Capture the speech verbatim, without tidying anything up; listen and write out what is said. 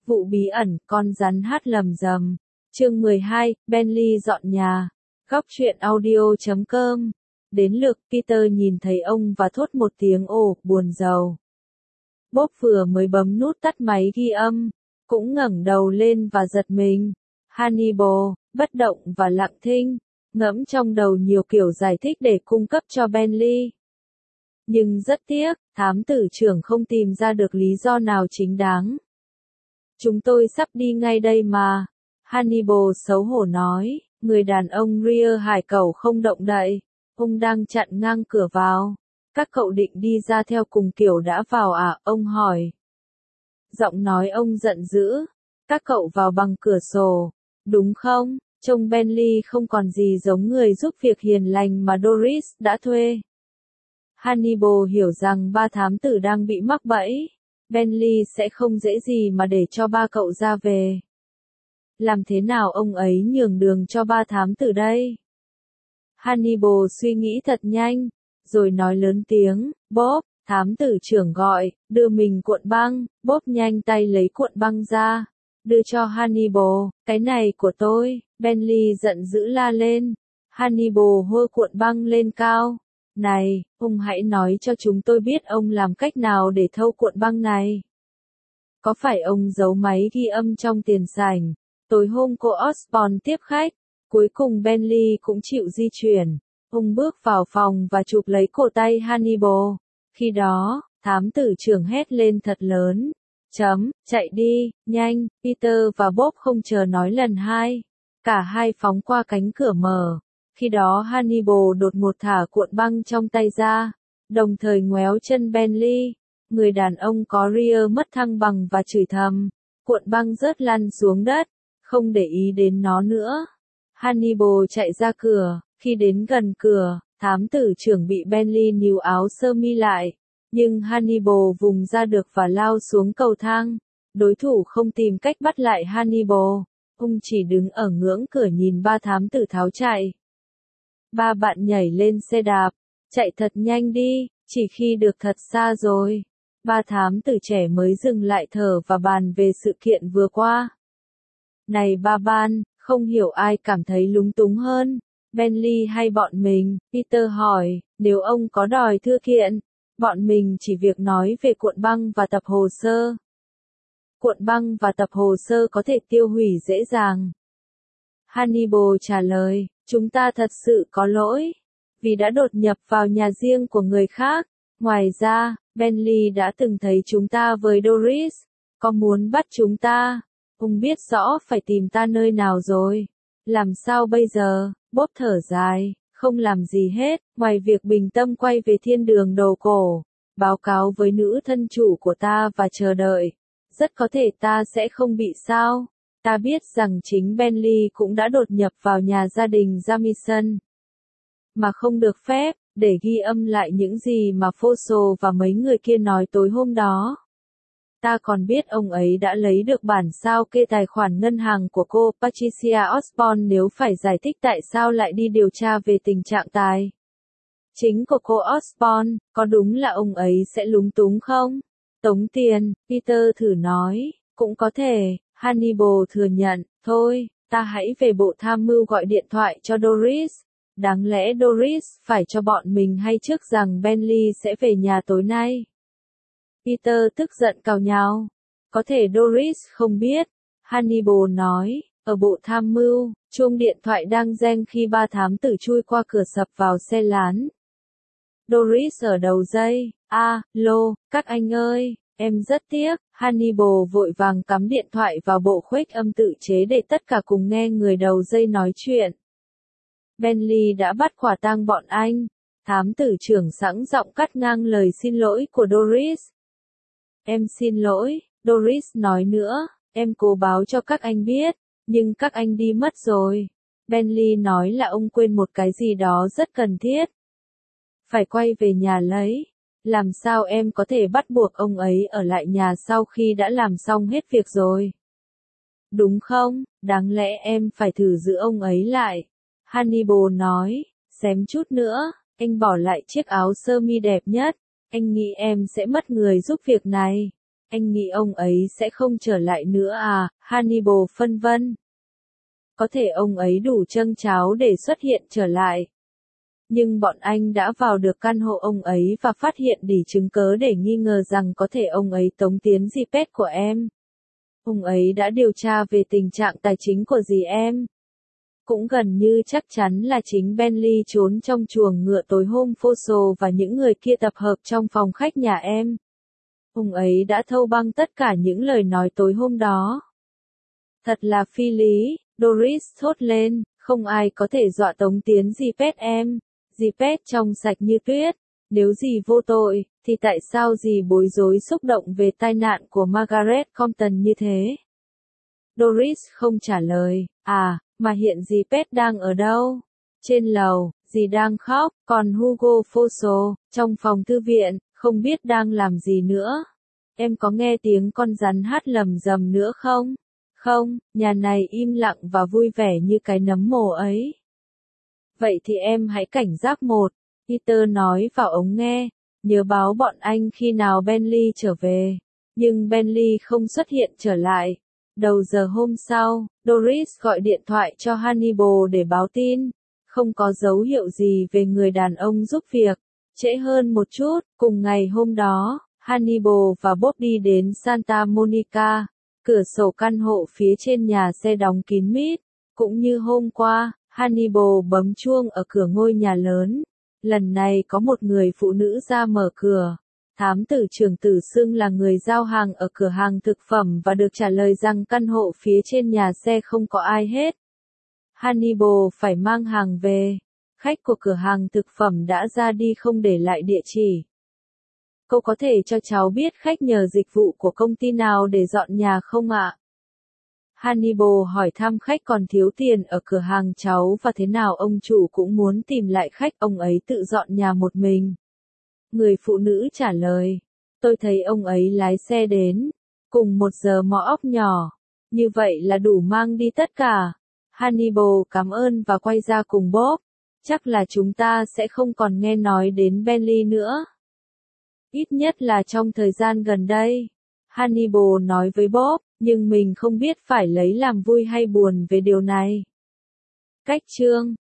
Vụ bí ẩn, con rắn hát lầm rầm. Chương mười hai, Bentley dọn nhà. Góc truyện audio chấm com. Đến lượt Peter nhìn thấy ông và thốt một tiếng ồ, buồn rầu. Bob vừa mới bấm nút tắt máy ghi âm, cũng ngẩng đầu lên và giật mình. Hannibal, bất động và lặng thinh, ngẫm trong đầu nhiều kiểu giải thích để cung cấp cho Bentley. Nhưng rất tiếc, thám tử trưởng không tìm ra được lý do nào chính đáng. Chúng tôi sắp đi ngay đây mà. Hannibal xấu hổ nói, người đàn ông rear hải cẩu không động đậy. Ông đang chặn ngang cửa vào. Các cậu định đi ra theo cùng kiểu đã vào à? Ông hỏi. Giọng nói ông giận dữ. Các cậu vào bằng cửa sổ, đúng không? Trông Bentley không còn gì giống người giúp việc hiền lành mà Doris đã thuê. Hannibal hiểu rằng ba thám tử đang bị mắc bẫy. Bentley sẽ không dễ gì mà để cho ba cậu ra về. Làm thế nào ông ấy nhường đường cho ba thám tử đây? Hannibal suy nghĩ thật nhanh, rồi nói lớn tiếng, Bob, thám tử trưởng gọi, đưa mình cuộn băng. Bob nhanh tay lấy cuộn băng ra, đưa cho Hannibal, cái này của tôi. Bentley giận dữ la lên. Hannibal hô cuộn băng lên cao. Này, ông hãy nói cho chúng tôi biết ông làm cách nào để thâu cuộn băng này. Có phải ông giấu máy ghi âm trong tiền sảnh? Tối hôm cô Osborne tiếp khách, cuối cùng Bentley cũng chịu di chuyển. Ông bước vào phòng và chụp lấy cổ tay Hannibal. Khi đó, thám tử trưởng hét lên thật lớn. Chấm, chạy đi, nhanh. Peter và Bob không chờ nói lần hai. Cả hai phóng qua cánh cửa mở. Khi đó Hannibal đột ngột thả cuộn băng trong tay ra, đồng thời ngoéo chân Bentley. Người đàn ông có rear mất thăng bằng và chửi thầm. Cuộn băng rớt lăn xuống đất, không để ý đến nó nữa. Hannibal chạy ra cửa. Khi đến gần cửa, thám tử trưởng bị Bentley níu áo sơ mi lại. Nhưng Hannibal vùng ra được và lao xuống cầu thang. Đối thủ không tìm cách bắt lại Hannibal. Ông chỉ đứng ở ngưỡng cửa nhìn ba thám tử tháo chạy. Ba bạn nhảy lên xe đạp, chạy thật nhanh đi, chỉ khi được thật xa rồi. Ba thám tử trẻ mới dừng lại thở và bàn về sự kiện vừa qua. Này ba ban, không hiểu ai cảm thấy lúng túng hơn, Bentley hay bọn mình? Peter hỏi, nếu ông có đòi thư kiện, bọn mình chỉ việc nói về cuộn băng và tập hồ sơ. Cuộn băng và tập hồ sơ có thể tiêu hủy dễ dàng. Hannibal trả lời, chúng ta thật sự có lỗi, vì đã đột nhập vào nhà riêng của người khác. Ngoài ra, Bentley đã từng thấy chúng ta với Doris, có muốn bắt chúng ta. Ông biết rõ phải tìm ta nơi nào rồi. Làm sao bây giờ? Bob thở dài, không làm gì hết, ngoài việc bình tâm quay về thiên đường đầu cổ, báo cáo với nữ thân chủ của ta và chờ đợi. Rất có thể ta sẽ không bị sao. Ta biết rằng chính Bentley cũng đã đột nhập vào nhà gia đình Jamison, mà không được phép, để ghi âm lại những gì mà Fosso và mấy người kia nói tối hôm đó. Ta còn biết ông ấy đã lấy được bản sao kê tài khoản ngân hàng của cô Patricia Osborne nếu phải giải thích tại sao lại đi điều tra về tình trạng tài chính của cô Osborne. Có đúng là ông ấy sẽ lúng túng không? Tống tiền, Peter thử nói, cũng có thể. Hannibal thừa nhận, thôi, ta hãy về bộ tham mưu gọi điện thoại cho Doris. Đáng lẽ Doris phải cho bọn mình hay trước rằng Bentley sẽ về nhà tối nay. Peter tức giận càu nhàu. Có thể Doris không biết. Hannibal nói, ở bộ tham mưu, chuông điện thoại đang reng khi ba thám tử chui qua cửa sập vào xe lán. Doris ở đầu dây, a, lô, các anh ơi. Em rất tiếc. Hannibal vội vàng cắm điện thoại vào bộ khuếch âm tự chế để tất cả cùng nghe người đầu dây nói chuyện. Bentley đã bắt quả tang bọn anh. Thám tử trưởng sẵn giọng cắt ngang lời xin lỗi của Doris. Em xin lỗi, Doris nói nữa, em cố báo cho các anh biết, nhưng các anh đi mất rồi. Bentley nói là ông quên một cái gì đó rất cần thiết. Phải quay về nhà lấy. Làm sao em có thể bắt buộc ông ấy ở lại nhà sau khi đã làm xong hết việc rồi? Đúng không? Đáng lẽ em phải thử giữ ông ấy lại. Hannibal nói, xém chút nữa, anh bỏ lại chiếc áo sơ mi đẹp nhất. Anh nghĩ em sẽ mất người giúp việc này. Anh nghĩ ông ấy sẽ không trở lại nữa à, Hannibal phân vân. Có thể ông ấy đủ trâng tráo để xuất hiện trở lại. Nhưng bọn anh đã vào được căn hộ ông ấy và phát hiện đủ chứng cớ để nghi ngờ rằng có thể ông ấy tống tiến dì pet của em. Ông ấy đã điều tra về tình trạng tài chính của dì em. Cũng gần như chắc chắn là chính Bentley trốn trong chuồng ngựa tối hôm Fosso và những người kia tập hợp trong phòng khách nhà em. Ông ấy đã thâu băng tất cả những lời nói tối hôm đó. Thật là phi lý, Doris thốt lên, không ai có thể dọa tống tiến dì pet em. Dì pet trong sạch như tuyết. Nếu dì vô tội, thì tại sao dì bối rối xúc động về tai nạn của Margaret Compton như thế? Doris không trả lời. À, mà hiện dì pet đang ở đâu? Trên lầu, dì đang khóc, còn Hugo Fosso, trong phòng thư viện, không biết đang làm gì nữa. Em có nghe tiếng con rắn hát lầm rầm nữa không? Không, nhà này im lặng và vui vẻ như cái nấm mồ ấy. Vậy thì em hãy cảnh giác một, Peter nói vào ống nghe, nhớ báo bọn anh khi nào Bentley trở về. Nhưng Bentley không xuất hiện trở lại. Đầu giờ hôm sau, Doris gọi điện thoại cho Hannibal để báo tin. Không có dấu hiệu gì về người đàn ông giúp việc. Trễ hơn một chút, cùng ngày hôm đó, Hannibal và Bob đi đến Santa Monica. Cửa sổ căn hộ phía trên nhà xe đóng kín mít. Cũng như hôm qua, Hannibal bấm chuông ở cửa ngôi nhà lớn. Lần này có một người phụ nữ ra mở cửa. Thám tử trưởng Tử xưng là người giao hàng ở cửa hàng thực phẩm và được trả lời rằng căn hộ phía trên nhà xe không có ai hết. Hannibal phải mang hàng về. Khách của cửa hàng thực phẩm đã ra đi không để lại địa chỉ. Cô có thể cho cháu biết khách nhờ dịch vụ của công ty nào để dọn nhà không ạ? Hannibal hỏi thăm khách còn thiếu tiền ở cửa hàng cháu và thế nào ông chủ cũng muốn tìm lại khách, ông ấy tự dọn nhà một mình. Người phụ nữ trả lời, tôi thấy ông ấy lái xe đến, cùng một giờ mõ óc nhỏ, như vậy là đủ mang đi tất cả. Hannibal cảm ơn và quay ra cùng Bob, chắc là chúng ta sẽ không còn nghe nói đến Bentley nữa. Ít nhất là trong thời gian gần đây. Hannibal nói với Bob, nhưng mình không biết phải lấy làm vui hay buồn về điều này. Cách chương